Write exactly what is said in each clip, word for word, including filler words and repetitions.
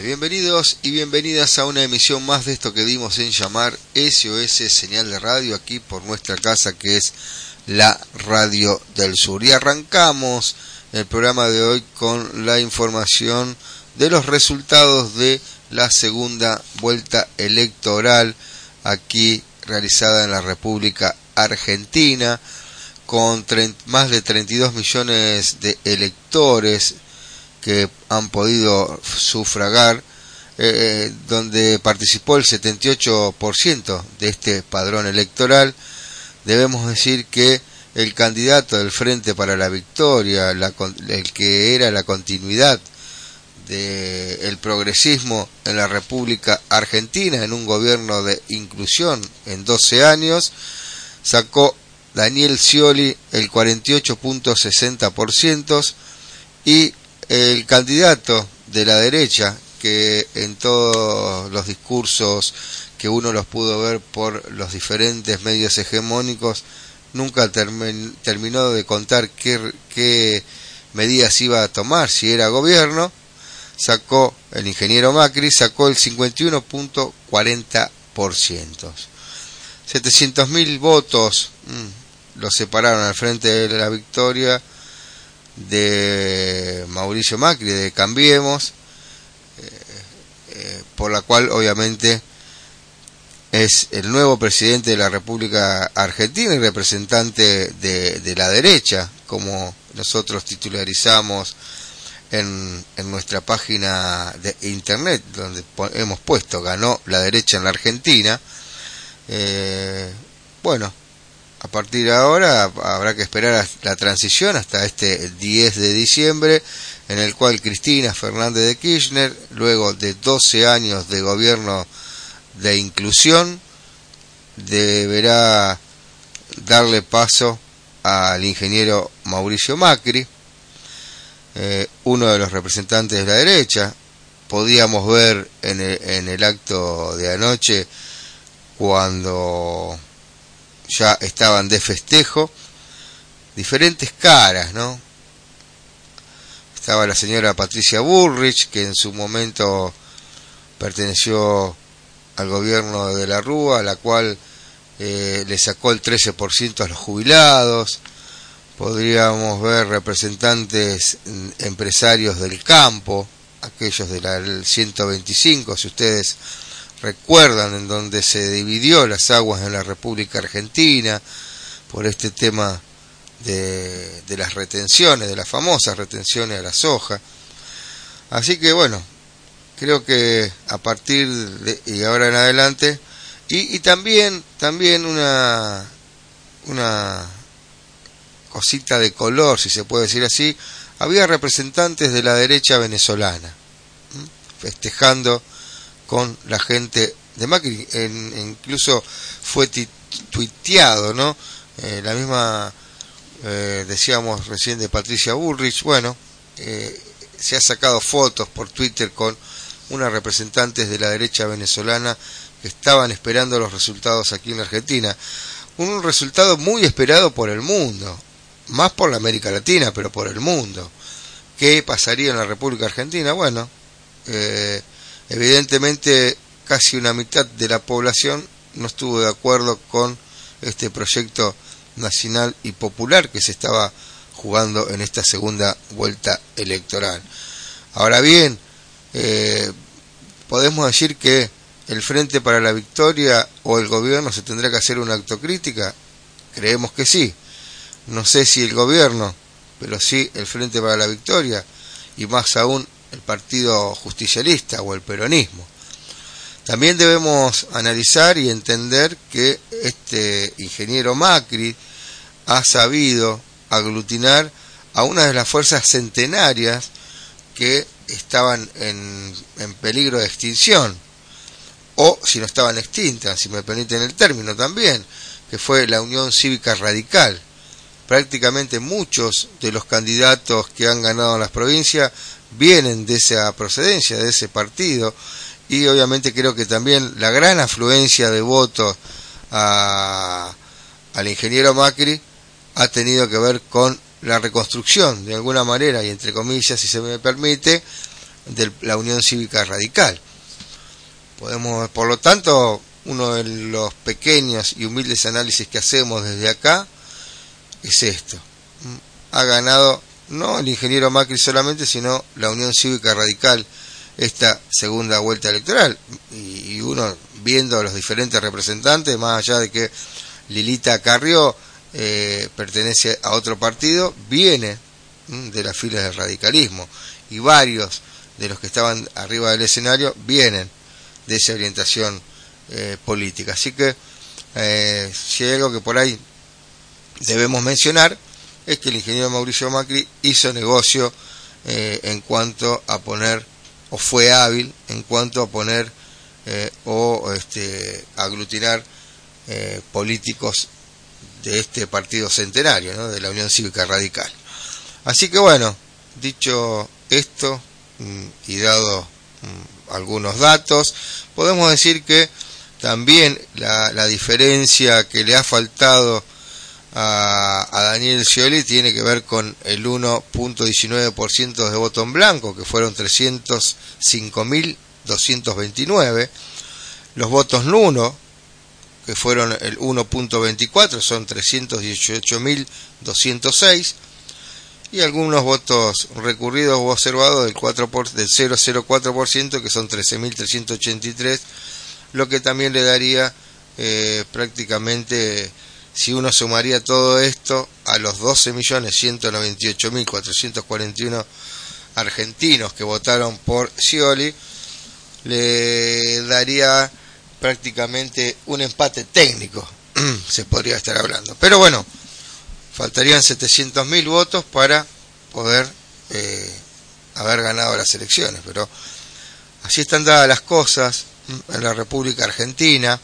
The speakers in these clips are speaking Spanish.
Bienvenidos y bienvenidas a una emisión más de esto que dimos en llamar S O S Señal de Radio, aquí por nuestra casa que es la Radio del Sur. Y arrancamos el programa de hoy con la información de los resultados de la segunda vuelta electoral aquí realizada en la República Argentina, con más de treinta y dos millones de electores que han podido sufragar, eh, donde participó el setenta y ocho por ciento de este padrón electoral. Debemos decir que el candidato del Frente para la Victoria, la, el que era la continuidad del progresismo en la República Argentina, en un gobierno de inclusión en doce años, sacó Daniel Scioli el cuarenta y ocho punto sesenta por ciento, y el candidato de la derecha, que en todos los discursos que uno los pudo ver por los diferentes medios hegemónicos, nunca termin, terminó de contar qué, qué medidas iba a tomar si era gobierno, sacó el ingeniero Macri, sacó el cincuenta y uno punto cuarenta por ciento. setecientos mil votos mmm, los separaron al Frente de la Victoria de Mauricio Macri, de Cambiemos, eh, eh, por la cual obviamente es el nuevo presidente de la República Argentina y representante de, de la derecha, como nosotros titularizamos en, en nuestra página de internet, donde hemos puesto ganó la derecha en la Argentina. Eh, bueno, a partir de ahora habrá que esperar a la transición hasta este diez de diciembre, en el cual Cristina Fernández de Kirchner, luego de doce años de gobierno de inclusión, deberá darle paso al ingeniero Mauricio Macri, eh, uno de los representantes de la derecha. Podíamos ver en el, en el acto de anoche, cuando ya estaban de festejo, diferentes caras, ¿no? Estaba la señora Patricia Bullrich, que en su momento perteneció al gobierno de la Rúa, a la cual eh, le sacó el trece por ciento a los jubilados. Podríamos ver representantes empresarios del campo, aquellos del ciento veinticinco, si ustedes recuerdan, en donde se dividió las aguas en la República Argentina por este tema de, de las retenciones, de las famosas retenciones a la soja. Así que bueno, creo que a partir de y ahora en adelante, y, y también también una una cosita de color, si se puede decir así, había representantes de la derecha venezolana, ¿m? festejando con la gente de Macri. En, incluso fue tuiteado, ¿no? Eh, la misma, eh, decíamos recién, de Patricia Bullrich. Bueno, eh, se ha sacado fotos por Twitter con unas representantes de la derecha venezolana que estaban esperando los resultados aquí en la Argentina. Un resultado muy esperado por el mundo, más por la América Latina, pero por el mundo. ¿Qué pasaría en la República Argentina? Bueno, eh, evidentemente casi una mitad de la población no estuvo de acuerdo con este proyecto nacional y popular que se estaba jugando en esta segunda vuelta electoral. Ahora bien, eh, podemos decir que el Frente para la Victoria o el gobierno se tendrá que hacer una autocrítica. Creemos que sí. No sé si el gobierno, pero sí el Frente para la Victoria, y más aún el Partido Justicialista o el peronismo. También debemos analizar y entender que este ingeniero Macri ha sabido aglutinar a una de las fuerzas centenarias que estaban en, en peligro de extinción, o si no estaban extintas, si me permiten el término también, que fue la Unión Cívica Radical. Prácticamente muchos de los candidatos que han ganado en las provincias vienen de esa procedencia, de ese partido, y obviamente creo que también la gran afluencia de votos a, al ingeniero Macri ha tenido que ver con la reconstrucción, de alguna manera, y entre comillas, si se me permite, de la Unión Cívica Radical. Podemos, por lo tanto, uno de los pequeños y humildes análisis que hacemos desde acá es esto: ha ganado no el ingeniero Macri solamente, sino la Unión Cívica Radical esta segunda vuelta electoral. Y, y uno, viendo a los diferentes representantes, más allá de que Lilita Carrió eh, pertenece a otro partido, viene mm, de las filas del radicalismo, y varios de los que estaban arriba del escenario vienen de esa orientación eh, política. Así que eh, si hay algo que por ahí debemos mencionar, es que el ingeniero Mauricio Macri hizo negocio eh, en cuanto a poner, o fue hábil en cuanto a poner eh, o este, aglutinar eh, políticos de este partido centenario, ¿no?, de la Unión Cívica Radical. Así que bueno, dicho esto mmm, y dado mmm, algunos datos, podemos decir que también la, la diferencia que le ha faltado a, a Daniel Scioli tiene que ver con el uno punto diecinueve por ciento de voto en blanco, que fueron trescientos cinco mil doscientos veintinueve. Los votos nulos, que fueron el uno punto veinticuatro, son trescientos dieciocho mil doscientos seis, y algunos votos recurridos o observados del, cuatro por, del cero punto cero cuatro por ciento, que son trece mil trescientos ochenta y tres, lo que también le daría eh, prácticamente, si uno sumaría todo esto a los doce millones ciento noventa y ocho mil cuatrocientos cuarenta y uno argentinos que votaron por Scioli, le daría prácticamente un empate técnico, se podría estar hablando. Pero bueno, faltarían setecientos mil votos para poder eh, haber ganado las elecciones. Pero así están dadas las cosas en la República Argentina.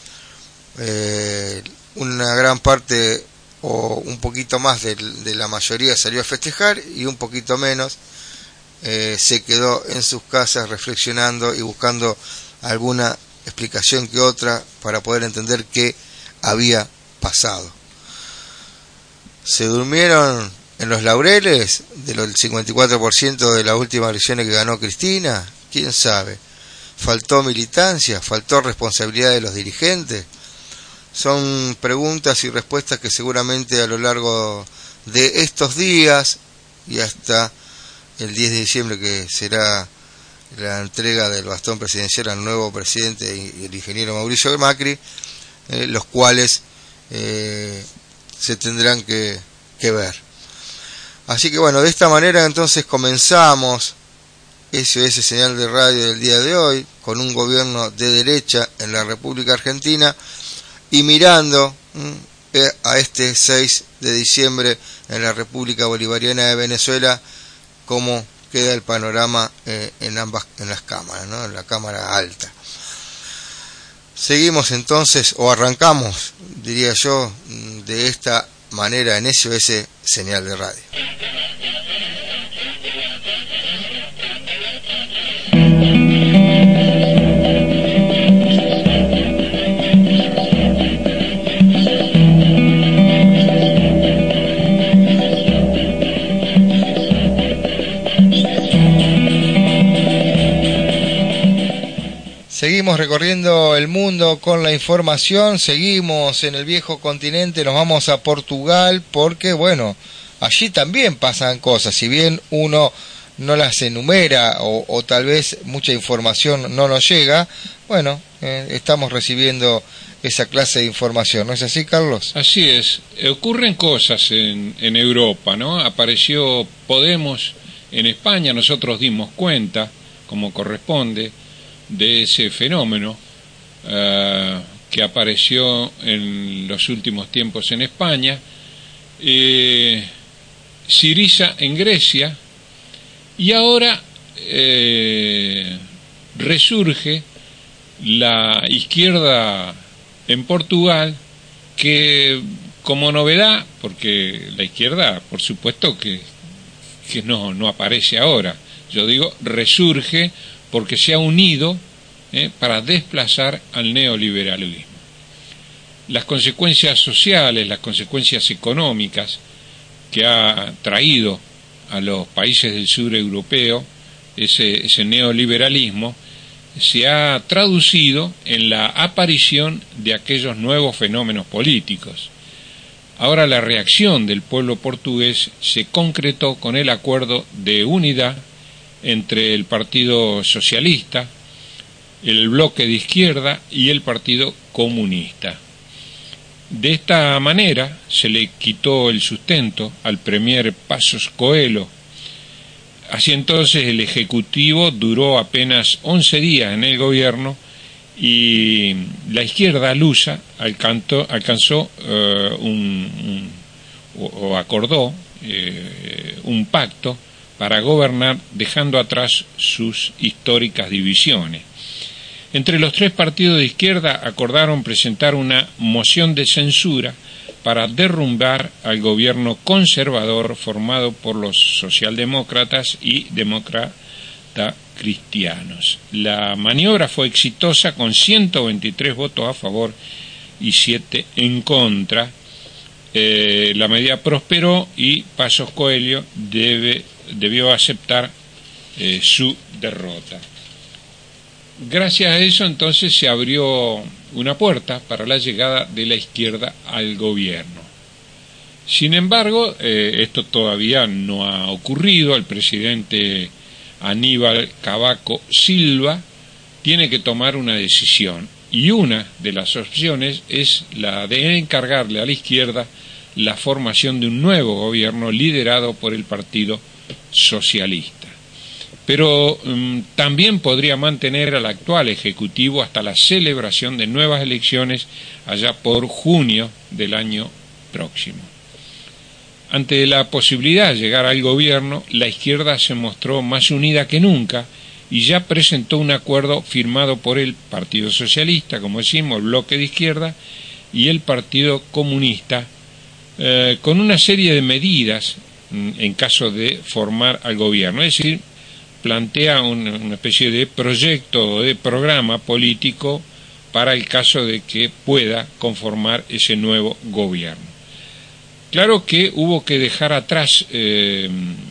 Eh, una gran parte o un poquito más de, de la mayoría salió a festejar, y un poquito menos eh, se quedó en sus casas reflexionando y buscando alguna explicación que otra para poder entender qué había pasado. ¿Se durmieron en los laureles del cincuenta y cuatro por ciento de las últimas elecciones que ganó Cristina? ¿Quién sabe? ¿Faltó militancia? ¿Faltó responsabilidad de los dirigentes? Son preguntas y respuestas que seguramente a lo largo de estos días y hasta el diez de diciembre, que será la entrega del bastón presidencial al nuevo presidente y el ingeniero Mauricio Macri, eh, los cuales eh, se tendrán que, que ver. Así que bueno, de esta manera entonces comenzamos S O S Señal de Radio del día de hoy, con un gobierno de derecha en la República Argentina, y mirando mmm, a este seis de diciembre en la República Bolivariana de Venezuela, cómo queda el panorama eh, en ambas, en las cámaras, ¿no?, en la cámara alta. Seguimos entonces, o arrancamos, diría yo, de esta manera en S O S Señal de Radio. Seguimos recorriendo el mundo con la información, seguimos en el viejo continente, nos vamos a Portugal porque, bueno, allí también pasan cosas, si bien uno no las enumera o, o tal vez mucha información no nos llega, bueno, eh, estamos recibiendo esa clase de información, ¿no es así, Carlos? Así es, ocurren cosas en, en Europa, ¿no? Apareció Podemos en España, nosotros dimos cuenta, como corresponde, de ese fenómeno uh, que apareció en los últimos tiempos en España. eh, Syriza en Grecia, y ahora eh, resurge la izquierda en Portugal, que como novedad, porque la izquierda por supuesto que, que no, no aparece ahora, yo digo resurge porque se ha unido eh, para desplazar al neoliberalismo. Las consecuencias sociales, las consecuencias económicas que ha traído a los países del sur europeo ese, ese neoliberalismo, se ha traducido en la aparición de aquellos nuevos fenómenos políticos. Ahora la reacción del pueblo portugués se concretó con el acuerdo de unidad entre el Partido Socialista, el Bloque de Izquierda y el Partido Comunista. De esta manera se le quitó el sustento al premier Passos Coelho. Así entonces el Ejecutivo duró apenas once días en el gobierno y la izquierda lusa alcanzó, alcanzó uh, un, un, o acordó eh, un pacto para gobernar dejando atrás sus históricas divisiones. Entre los tres partidos de izquierda acordaron presentar una moción de censura para derrumbar al gobierno conservador formado por los socialdemócratas y demócratas cristianos. La maniobra fue exitosa con ciento veintitrés votos a favor y siete en contra. Eh, la medida prosperó y Passos Coelho debe, debió aceptar eh, su derrota. Gracias a eso entonces se abrió una puerta para la llegada de la izquierda al gobierno. Sin embargo, eh, esto todavía no ha ocurrido. El presidente Aníbal Cavaco Silva tiene que tomar una decisión y una de las opciones es la de encargarle a la izquierda la formación de un nuevo gobierno liderado por el Partido Socialista. Pero um, también podría mantener al actual Ejecutivo hasta la celebración de nuevas elecciones allá por junio del año próximo. Ante la posibilidad de llegar al gobierno, la izquierda se mostró más unida que nunca y ya presentó un acuerdo firmado por el Partido Socialista, como decimos, el Bloque de Izquierda, y el Partido Comunista, eh, con una serie de medidas en caso de formar al gobierno. Es decir, plantea una, una especie de proyecto o de programa político para el caso de que pueda conformar ese nuevo gobierno. Claro que hubo que dejar atrás eh,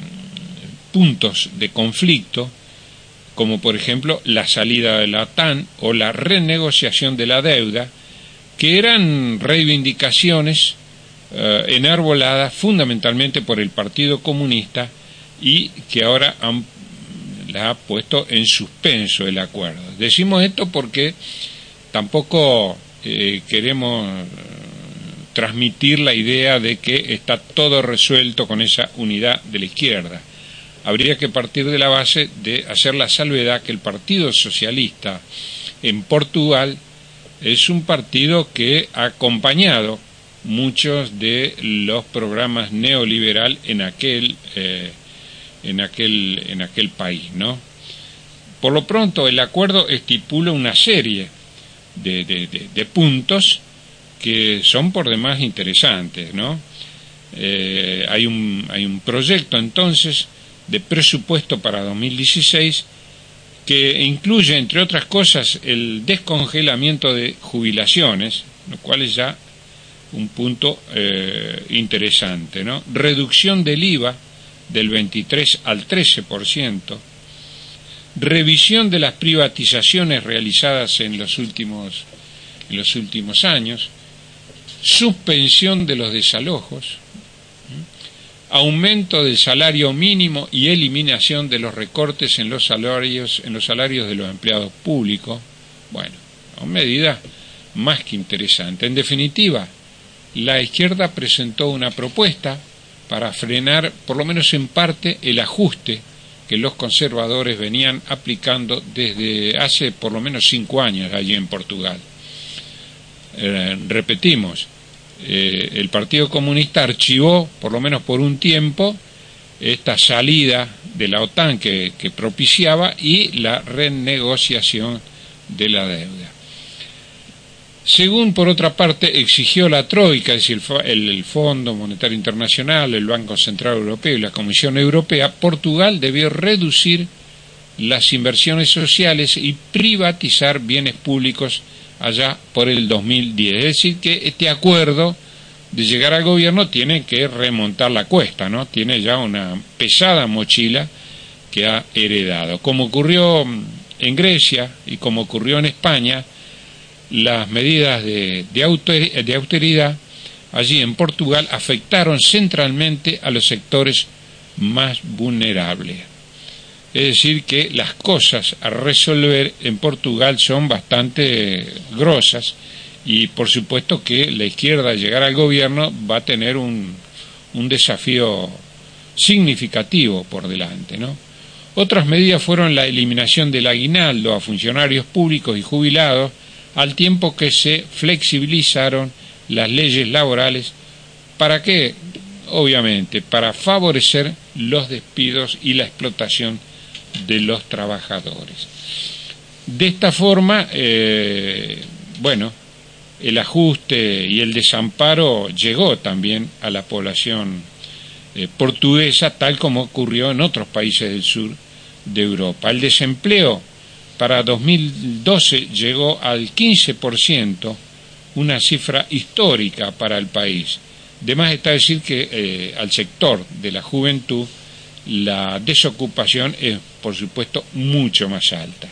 puntos de conflicto, como por ejemplo la salida de la OTAN o la renegociación de la deuda, que eran reivindicaciones eh, enarboladas fundamentalmente por el Partido Comunista y que ahora han la ha puesto en suspenso el acuerdo. Decimos esto porque tampoco eh, queremos transmitir la idea de que está todo resuelto con esa unidad de la izquierda. Habría que partir de la base de hacer la salvedad que el Partido Socialista en Portugal es un partido que ha acompañado muchos de los programas neoliberal en aquel eh, en aquel en aquel país, ¿no? Por lo pronto el acuerdo estipula una serie de, de, de, de puntos que son por demás interesantes, ¿no? Eh, hay un hay un proyecto entonces de presupuesto para dos mil dieciséis que incluye, entre otras cosas, el descongelamiento de jubilaciones, lo cual es ya un punto eh, interesante, ¿no? Reducción del I V A del veintitrés al trece por ciento, revisión de las privatizaciones realizadas en los últimos, en los últimos años, suspensión de los desalojos, aumento del salario mínimo y eliminación de los recortes en los salarios, en los salarios de los empleados públicos. Bueno, son medidas más que interesantes. En definitiva, la izquierda presentó una propuesta para frenar, por lo menos en parte, el ajuste que los conservadores venían aplicando desde hace por lo menos cinco años allí en Portugal. Eh, repetimos, eh, el Partido Comunista archivó, por lo menos por un tiempo, esta salida de la OTAN que, que propiciaba y la renegociación de la deuda. Según, por otra parte, exigió la Troika, es decir, el, el Fondo Monetario Internacional, el Banco Central Europeo y la Comisión Europea, Portugal debió reducir las inversiones sociales y privatizar bienes públicos allá por el dos mil diez. Es decir, que este acuerdo de llegar al gobierno tiene que remontar la cuesta, ¿no? Tiene ya una pesada mochila que ha heredado. Como ocurrió en Grecia y como ocurrió en España, las medidas de, de, auster, de austeridad allí en Portugal afectaron centralmente a los sectores más vulnerables. Es decir, que las cosas a resolver en Portugal son bastante grosas y por supuesto que la izquierda al llegar al gobierno va a tener un, un desafío significativo por delante, ¿no? Otras medidas fueron la eliminación del aguinaldo a funcionarios públicos y jubilados, al tiempo que se flexibilizaron las leyes laborales. ¿Para qué? Obviamente, para favorecer los despidos y la explotación de los trabajadores. De esta forma, eh, bueno, el ajuste y el desamparo llegó también a la población eh, portuguesa, tal como ocurrió en otros países del sur de Europa. El desempleo para dos mil doce llegó al quince por ciento, una cifra histórica para el país. De más está decir que eh, al sector de la juventud la desocupación es, por supuesto, mucho más alta.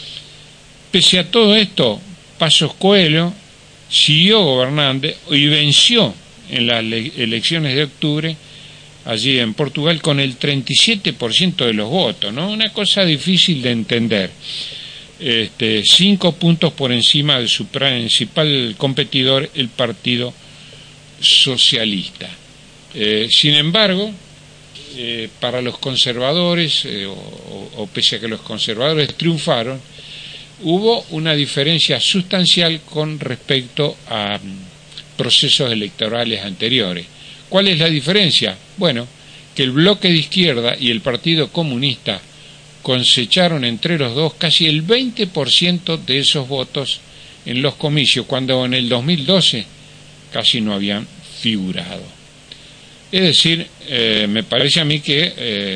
Pese a todo esto, Pasos Coelho siguió gobernando y venció en las elecciones de octubre allí en Portugal con el treinta y siete por ciento de los votos, ¿no? Una cosa difícil de entender. Este, cinco puntos por encima de su principal competidor, el Partido Socialista. Eh, sin embargo, eh, para los conservadores, eh, o, o pese a que los conservadores triunfaron, hubo una diferencia sustancial con respecto a procesos electorales anteriores. ¿Cuál es la diferencia? Bueno, que el bloque de izquierda y el Partido Comunista cosecharon entre los dos casi el veinte por ciento de esos votos en los comicios, cuando en el dos mil doce casi no habían figurado. Es decir, eh, me parece a mí que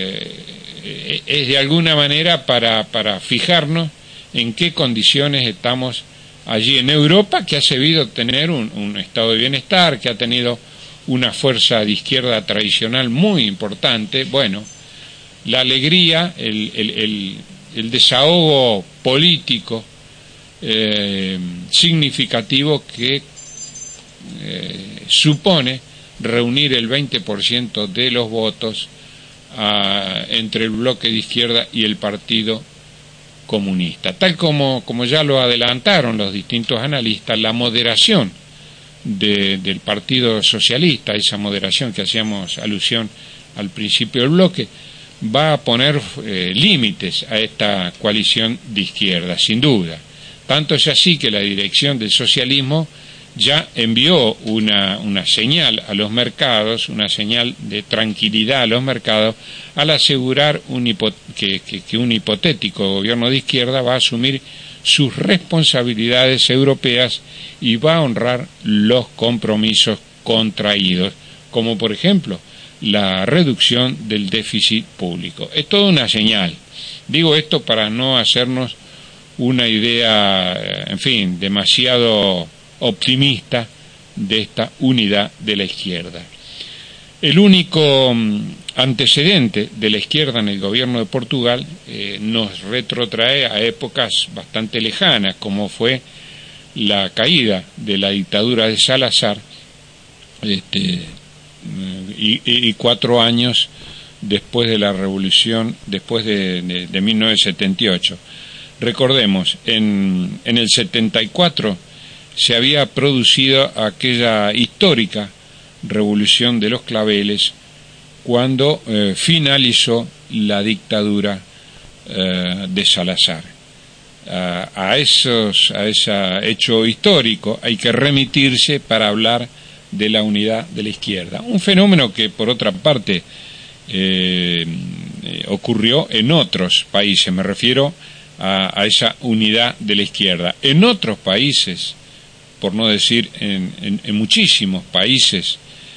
eh, es de alguna manera para, para fijarnos en qué condiciones estamos allí en Europa, que ha sabido tener un, un estado de bienestar, que ha tenido una fuerza de izquierda tradicional muy importante. Bueno, la alegría, el, el, el, el desahogo político eh, significativo que eh, supone reunir el veinte por ciento de los votos a, entre el bloque de izquierda y el Partido Comunista. Tal como, como ya lo adelantaron los distintos analistas, la moderación de, del Partido Socialista, esa moderación que hacíamos alusión al principio del bloque, va a poner eh, límites a esta coalición de izquierda, sin duda. Tanto es así que la dirección del socialismo ya envió una, una señal a los mercados, una señal de tranquilidad a los mercados, al asegurar un hipo, que, que, que un hipotético gobierno de izquierda va a asumir sus responsabilidades europeas y va a honrar los compromisos contraídos, como por ejemplo la reducción del déficit público. Es toda una señal. Digo esto para no hacernos una idea, en fin, demasiado optimista de esta unidad de la izquierda. El único antecedente de la izquierda en el gobierno de Portugal eh, nos retrotrae a épocas bastante lejanas, como fue la caída de la dictadura de Salazar, este, y, y cuatro años después de la revolución, después de, de, de mil novecientos setenta y ocho. Recordemos, en, en el setenta y cuatro se había producido aquella histórica revolución de los claveles, cuando eh, finalizó la dictadura eh, de Salazar. A, a esos, a ese hecho histórico hay que remitirse para hablar de la unidad de la izquierda. Un fenómeno que, por otra parte, eh, eh, ocurrió en otros países. Me refiero a, a esa unidad de la izquierda. En otros países, por no decir en, en, en muchísimos países,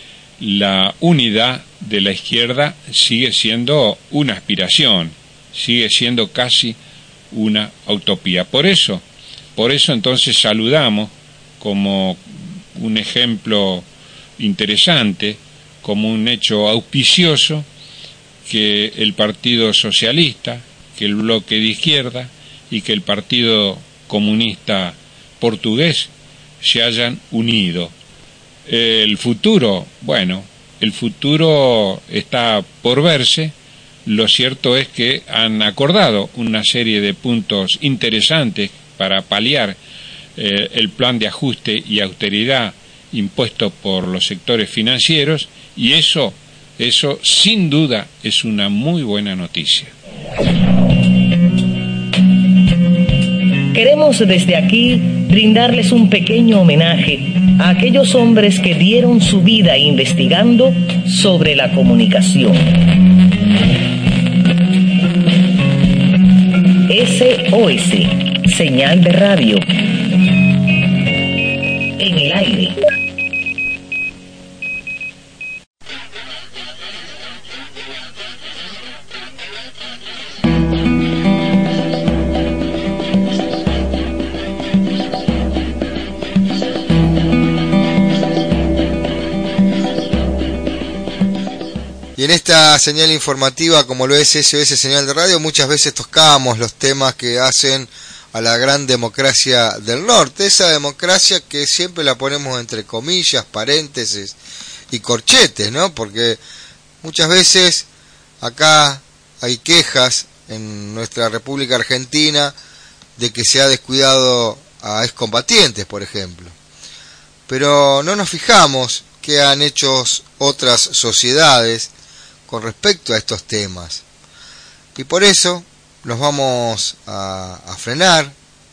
la unidad de la izquierda sigue siendo una aspiración, sigue siendo casi una utopía. Por eso, por eso entonces saludamos como un ejemplo interesante, como un hecho auspicioso, que el Partido Socialista, que el Bloque de Izquierda y que el Partido Comunista Portugués se hayan unido. El futuro, bueno, el futuro está por verse. Lo cierto es que han acordado una serie de puntos interesantes para paliar eh, el plan de ajuste y austeridad impuesto por los sectores financieros, y eso, eso sin duda es una muy buena noticia. Queremos desde aquí brindarles un pequeño homenaje a aquellos hombres que dieron su vida investigando sobre la comunicación. S O S, señal de radio. En el aire. Y en esta señal informativa, como lo es S O S Señal de Radio, muchas veces tocamos los temas que hacen a la gran democracia del norte, esa democracia que siempre la ponemos entre comillas, paréntesis y corchetes, ¿no? Porque muchas veces acá hay quejas en nuestra República Argentina de que se ha descuidado a excombatientes, por ejemplo. Pero no nos fijamos qué han hecho otras sociedades con respecto a estos temas, y por eso nos vamos a, a frenar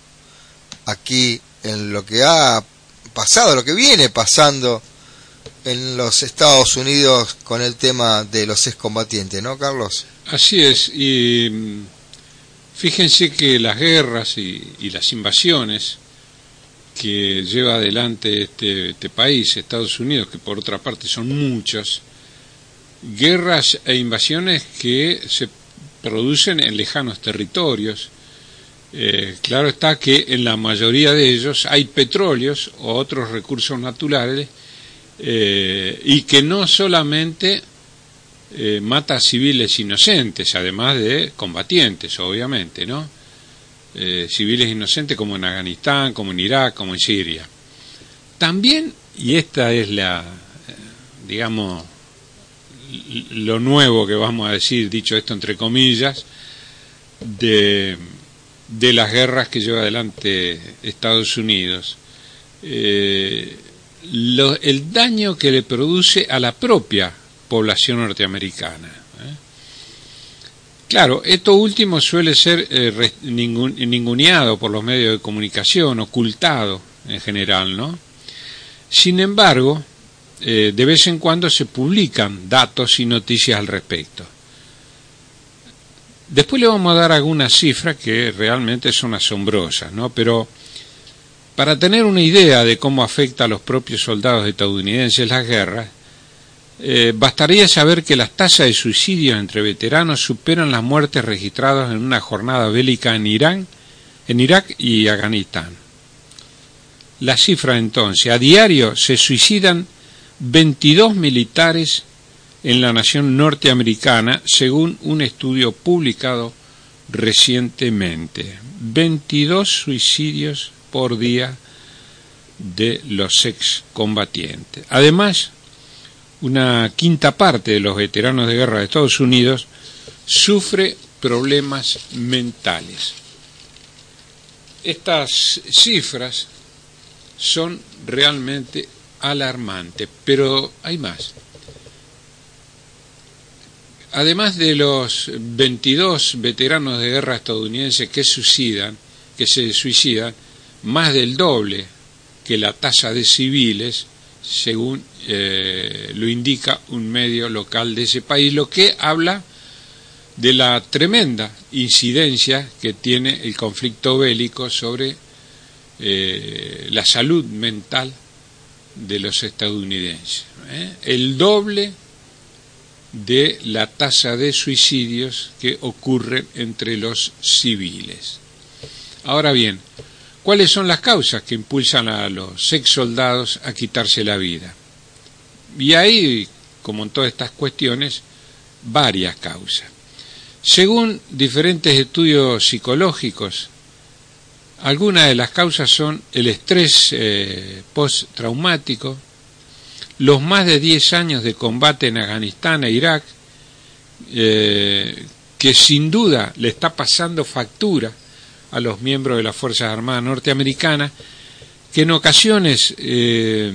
aquí en lo que ha pasado, lo que viene pasando en los Estados Unidos con el tema de los excombatientes, ¿no, Carlos? Así es, y fíjense que las guerras y, y las invasiones que lleva adelante este, este país, Estados Unidos, que por otra parte son muchas, guerras e invasiones que se producen en lejanos territorios. Eh, claro está que en la mayoría de ellos hay petróleos o otros recursos naturales, eh, y que no solamente eh, mata a civiles inocentes, además de combatientes, obviamente, ¿no? Eh, civiles inocentes como en Afganistán, como en Irak, como en Siria. También, y esta es la, eh, digamos, lo nuevo que vamos a decir, dicho esto entre comillas, de, de las guerras que lleva adelante Estados Unidos, eh, lo, el daño que le produce a la propia población norteamericana. ¿eh? Claro, esto último suele ser eh, ningun, ninguneado por los medios de comunicación, ocultado en general, ¿no? Sin embargo, Eh, de vez en cuando se publican datos y noticias al respecto. Después le vamos a dar algunas cifras que realmente son asombrosas, ¿no? Pero para tener una idea de cómo afecta a los propios soldados estadounidenses las guerras, eh, bastaría saber que las tasas de suicidios entre veteranos superan las muertes registradas en una jornada bélica en Irán, en Irak y Afganistán. La cifra entonces, a diario se suicidan veintidós militares en la nación norteamericana, según un estudio publicado recientemente. veintidós suicidios por día de los excombatientes. Además, una quinta parte de los veteranos de guerra de Estados Unidos sufre problemas mentales. Estas cifras son realmente alarmante, pero hay más. Además de los veintidós veteranos de guerra estadounidenses que suicidan, que se suicidan, más del doble que la tasa de civiles, según eh, lo indica un medio local de ese país, lo que habla de la tremenda incidencia que tiene el conflicto bélico sobre eh, la salud mental de los estadounidenses, ¿eh? El doble de la tasa de suicidios que ocurren entre los civiles. Ahora bien, ¿cuáles son las causas que impulsan a los ex soldados a quitarse la vida? Y ahí, como en todas estas cuestiones, varias causas. Según diferentes estudios psicológicos, algunas de las causas son el estrés eh, postraumático, los más de diez años de combate en Afganistán e Irak, eh, que sin duda le está pasando factura a los miembros de las Fuerzas Armadas norteamericanas, que en ocasiones eh,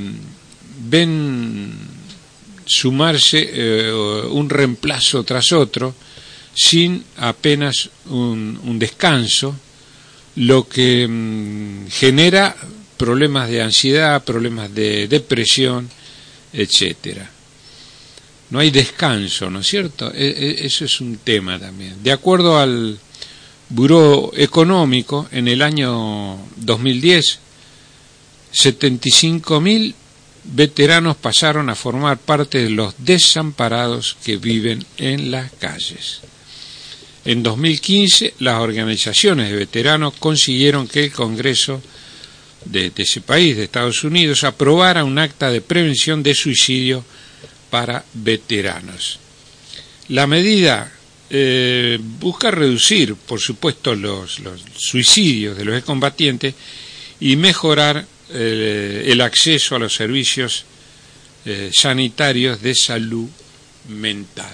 ven sumarse eh, un reemplazo tras otro sin apenas un, un descanso, lo que mmm, genera problemas de ansiedad, problemas de depresión, etcétera. No hay descanso, ¿no es cierto? E- e- eso es un tema también. De acuerdo al Buró Económico, en el año dos mil diez, setenta y cinco mil veteranos pasaron a formar parte de los desamparados que viven en las calles. En dos mil quince, las organizaciones de veteranos consiguieron que el Congreso de, de ese país, de Estados Unidos, aprobara un acta de prevención de suicidio para veteranos. La medida eh, busca reducir, por supuesto, los, los suicidios de los excombatientes y mejorar eh, el acceso a los servicios eh, sanitarios de salud mental.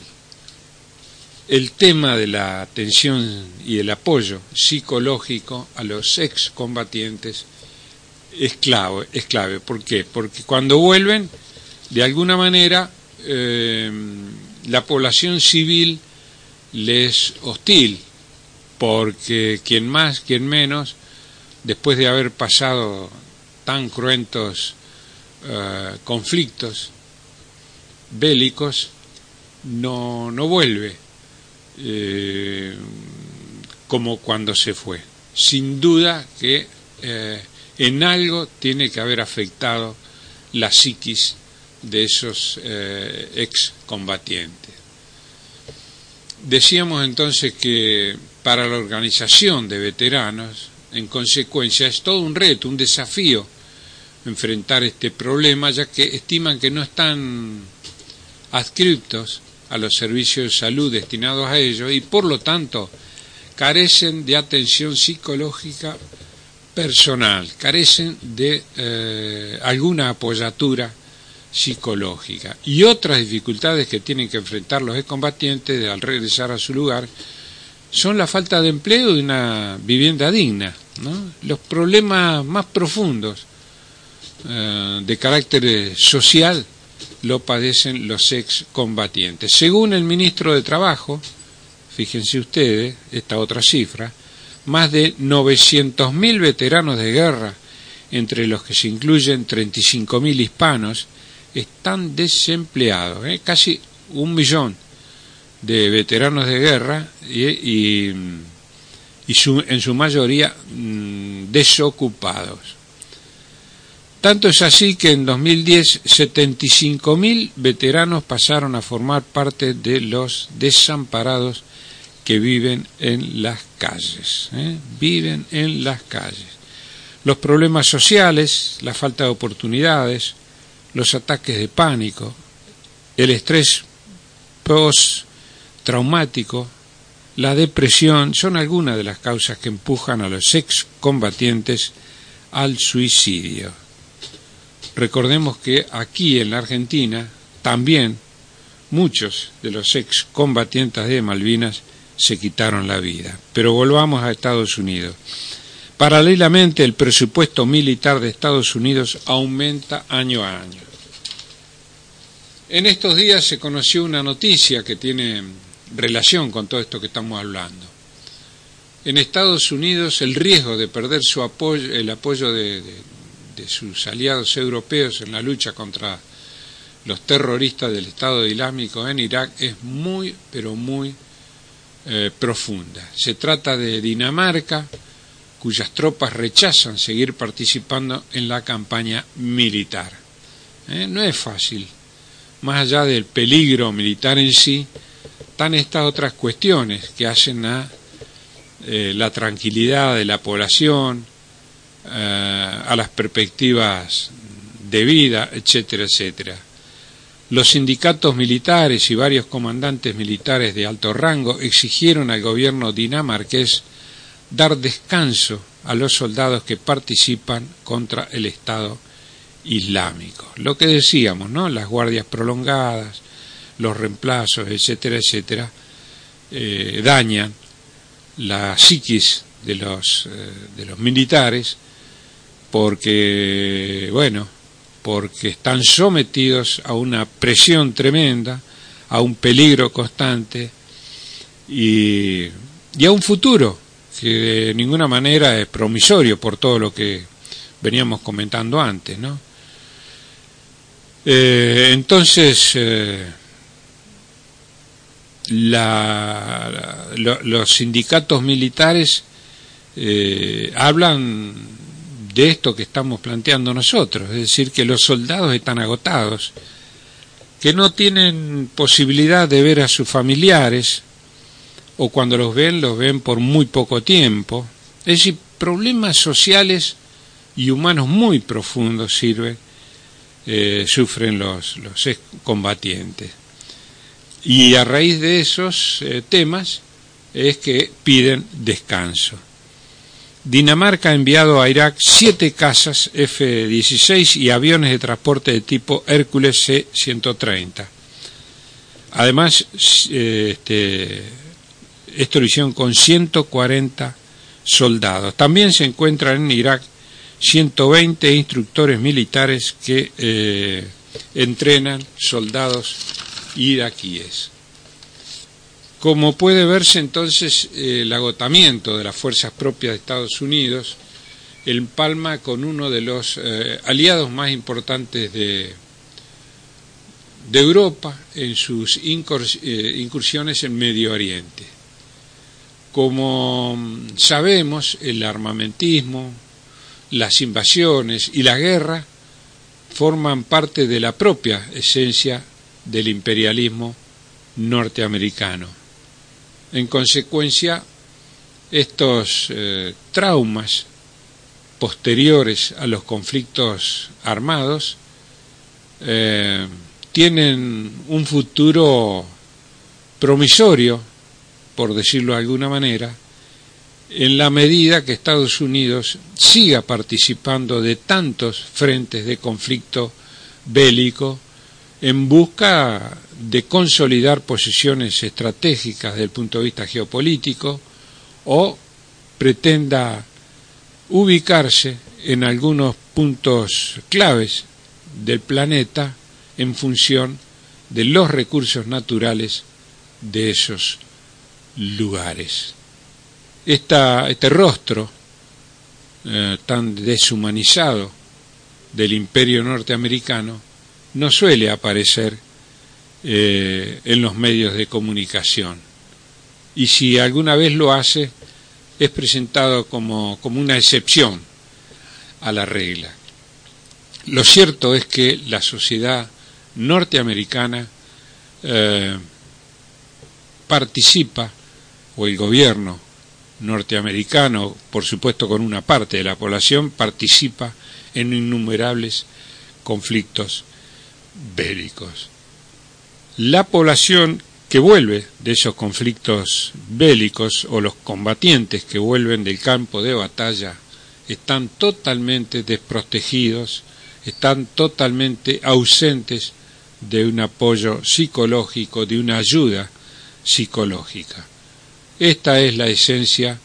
El tema de la atención y el apoyo psicológico a los excombatientes es clave, es clave. ¿Por qué? Porque cuando vuelven, de alguna manera, eh, la población civil les es hostil, porque quien más, quien menos, después de haber pasado tan cruentos uh, conflictos bélicos, no, no vuelve eh, como cuando se fue. Sin duda que eh, en algo tiene que haber afectado la psiquis de esos eh, excombatientes. Decíamos entonces que para la organización de veteranos, en consecuencia, es todo un reto, un desafío enfrentar este problema, ya que estiman que no están adscriptos a los servicios de salud destinados a ellos y por lo tanto carecen de atención psicológica personal, carecen de eh, alguna apoyatura psicológica. Y otras dificultades que tienen que enfrentar los excombatientes al regresar a su lugar son la falta de empleo y una vivienda digna, ¿no? Los problemas más profundos eh, de carácter social lo padecen los excombatientes. Según el ministro de Trabajo, fíjense ustedes esta otra cifra, más de novecientos mil veteranos de guerra, entre los que se incluyen treinta y cinco mil hispanos, están desempleados, ¿eh? Casi un millón de veteranos de guerra y, y, y su, en su mayoría mmm, desocupados. Tanto es así que en dos mil diez setenta y cinco mil veteranos pasaron a formar parte de los desamparados que viven en las calles, ¿eh? Viven en las calles. Los problemas sociales, la falta de oportunidades, los ataques de pánico, el estrés postraumático, la depresión, son algunas de las causas que empujan a los excombatientes al suicidio. Recordemos que aquí en la Argentina también muchos de los excombatientes de Malvinas se quitaron la vida. Pero volvamos a Estados Unidos. Paralelamente, el presupuesto militar de Estados Unidos aumenta año a año. En estos días se conoció una noticia que tiene relación con todo esto que estamos hablando. En Estados Unidos, el riesgo de perder su apoyo, el apoyo de, de, de sus aliados europeos en la lucha contra los terroristas del Estado Islámico en Irak es muy, pero muy eh, profunda. Se trata de Dinamarca, cuyas tropas rechazan seguir participando en la campaña militar. ¿Eh? No es fácil. Más allá del peligro militar en sí, están estas otras cuestiones que hacen a eh, la tranquilidad de la población, eh, a las perspectivas de vida, etcétera, etcétera. Los sindicatos militares y varios comandantes militares de alto rango exigieron al gobierno dinamarqués dar descanso a los soldados que participan contra el Estado Islámico. Lo que decíamos, ¿no? Las guardias prolongadas, los reemplazos, etcétera, etcétera, eh, dañan la psiquis de los, eh, de los militares porque, bueno, porque están sometidos a una presión tremenda, a un peligro constante y, y a un futuro que de ninguna manera es promisorio por todo lo que veníamos comentando antes, ¿no? Eh, entonces, eh, la, lo, los sindicatos militares eh, hablan de esto que estamos planteando nosotros, es decir, que los soldados están agotados, que no tienen posibilidad de ver a sus familiares, o cuando los ven, los ven por muy poco tiempo. Es decir, problemas sociales y humanos muy profundos sirven, eh, sufren los, los combatientes. Y a raíz de esos eh, temas es que piden descanso. Dinamarca ha enviado a Irak siete cazas F dieciséis y aviones de transporte de tipo Hércules C ciento treinta. Además, eh, este, esto lo hicieron con ciento cuarenta soldados. También se encuentran en Irak ciento veinte instructores militares que eh, entrenan soldados iraquíes. Como puede verse entonces, eh, el agotamiento de las fuerzas propias de Estados Unidos empalma con uno de los eh, aliados más importantes de, de Europa en sus incurs, eh, incursiones en Medio Oriente. Como sabemos, el armamentismo, las invasiones y la guerra forman parte de la propia esencia del imperialismo norteamericano. En consecuencia, estos eh, traumas posteriores a los conflictos armados eh, tienen un futuro promisorio, por decirlo de alguna manera, en la medida que Estados Unidos siga participando de tantos frentes de conflicto bélico en busca de consolidar posiciones estratégicas desde el punto de vista geopolítico, o pretenda ubicarse en algunos puntos claves del planeta en función de los recursos naturales de esos lugares. Esta, este rostro eh, tan deshumanizado del imperio norteamericano no suele aparecer eh, en los medios de comunicación, y si alguna vez lo hace es presentado como, como una excepción a la regla. Lo cierto es que la sociedad norteamericana eh, participa, o el gobierno norteamericano, por supuesto con una parte de la población, participa en innumerables conflictos bélicos. La población que vuelve de esos conflictos bélicos, o los combatientes que vuelven del campo de batalla, están totalmente desprotegidos, están totalmente ausentes de un apoyo psicológico, de una ayuda psicológica. Esta es la esencia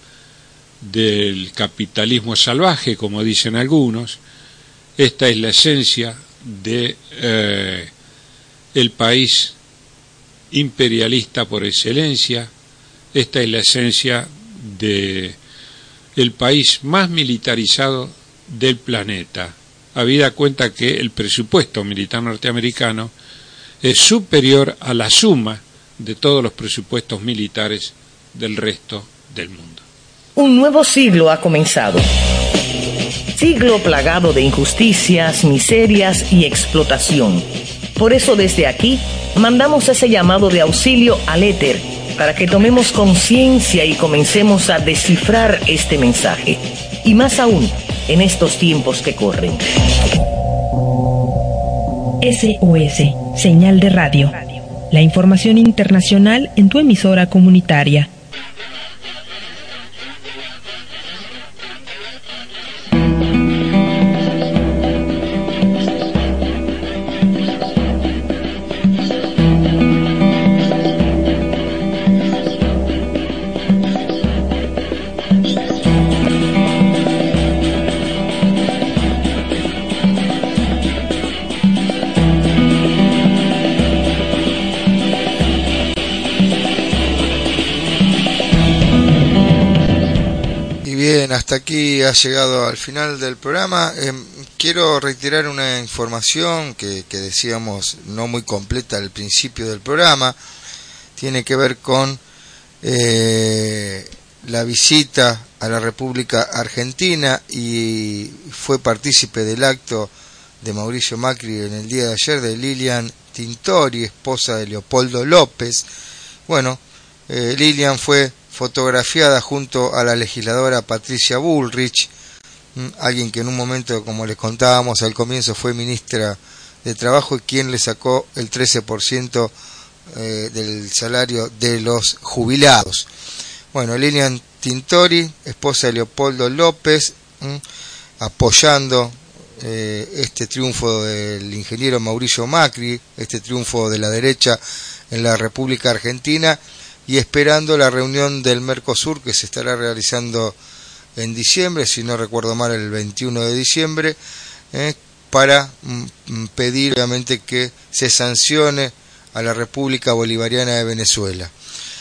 del capitalismo salvaje, como dicen algunos. Esta es la esencia de eh, el país imperialista por excelencia. Esta es la esencia de el país más militarizado del planeta, habida cuenta que el presupuesto militar norteamericano es superior a la suma de todos los presupuestos militares del resto del mundo. Un nuevo siglo ha comenzado. Siglo plagado de injusticias, miserias y explotación. Por eso desde aquí mandamos ese llamado de auxilio al éter, para que tomemos conciencia y comencemos a descifrar este mensaje. Y más aún, en estos tiempos que corren. S O S, señal de radio. La información internacional en tu emisora comunitaria. Hasta aquí ha llegado al final del programa. Eh, quiero reiterar una información que, que decíamos no muy completa al principio del programa. Tiene que ver con eh, la visita a la República Argentina, y fue partícipe del acto de Mauricio Macri en el día de ayer de Lilian Tintori, esposa de Leopoldo López. Bueno, eh, Lilian fue fotografiada junto a la legisladora Patricia Bullrich, alguien que en un momento, como les contábamos al comienzo, fue ministra de Trabajo y quien le sacó el trece por ciento eh, del salario de los jubilados. Bueno, Lilian Tintori, esposa de Leopoldo López, ¿m? apoyando eh, este triunfo del ingeniero Mauricio Macri, este triunfo de la derecha en la República Argentina, y esperando la reunión del Mercosur que se estará realizando en diciembre, si no recuerdo mal el veintiuno de diciembre, eh, para mm, pedir obviamente que se sancione a la República Bolivariana de Venezuela.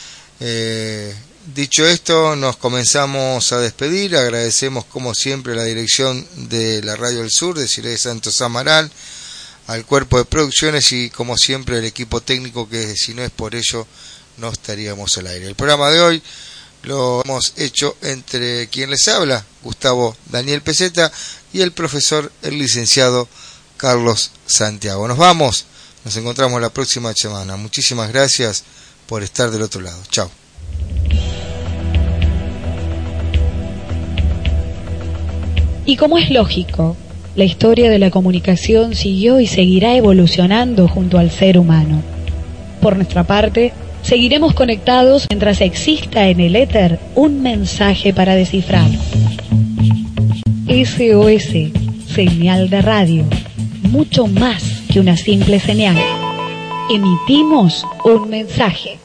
Eh, dicho esto, nos comenzamos a despedir. Agradecemos como siempre la dirección de la Radio del Sur, de Siré Santos Amaral, al cuerpo de producciones y como siempre el equipo técnico, que si no es por ello no estaríamos al aire. El programa de hoy lo hemos hecho entre quien les habla, Gustavo Daniel Peseta, y el profesor, el licenciado Carlos Santiago. Nos vamos, nos encontramos la próxima semana. Muchísimas gracias por estar del otro lado. Chao. Y como es lógico, la historia de la comunicación siguió y seguirá evolucionando junto al ser humano. Por nuestra parte, seguiremos conectados mientras exista en el éter un mensaje para descifrar. S O S, señal de radio, mucho más que una simple señal. Emitimos un mensaje.